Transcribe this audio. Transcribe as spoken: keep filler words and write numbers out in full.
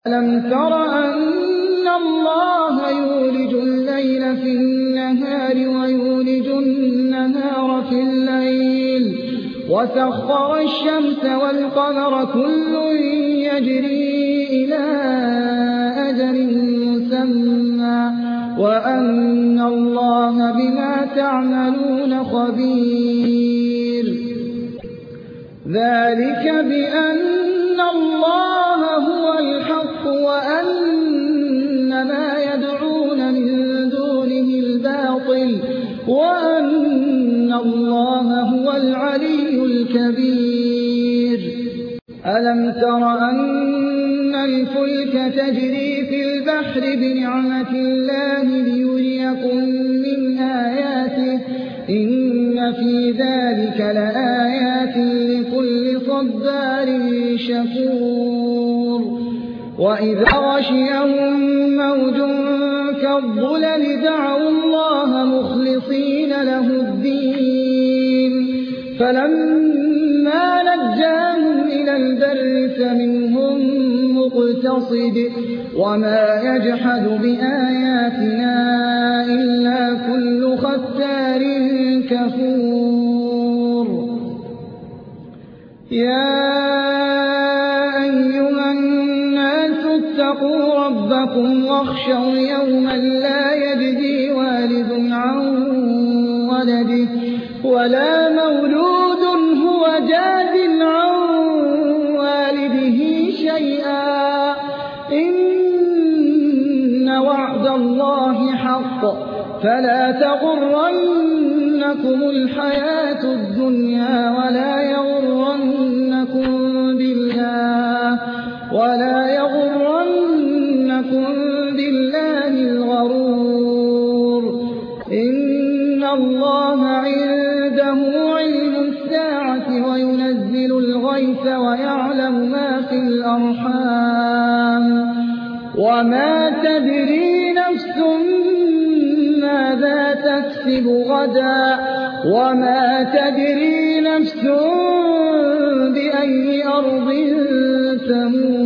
ألم تر أن الله يولج الليل في النهار ويولج النهار في الليل وسخر الشمس والقمر كل يجري إلى أجل مسمى وأن الله بما تعملون خبير. ذلك بأن الله هو الحق وأن ما يدعون من دونه الباطل وأن الله هو العلي الكبير. ألم تر أن الفلك تجري في البحر بنعمة الله ليريكم من آياته إن في ذلك لآيات لكل صبار شكور. وإذا غشيهم موج كالظلل دعوا الله مخلصين له الدين فلما نجاهم إلى البر فمنهم مقتصد وما يجحد بآياتنا إلا كل ختار كفور. يا أيها الناس اتقوا ربكم واخشوا يوما لا يجزي والد عن ولده ولا مولود هو جاز عن والده شيئا إن وعد الله حق فلا تغرنكم الحياة الدنيا ولا يغرنكم بالله ولا يغرنكم بالله الغرور. إن الله عنده علم الساعة وينزل الغيث ويعلم ما في الأرحام وما تدري نفس ماذا تكسب غدا وما تدري نفس بأي أرض تموت.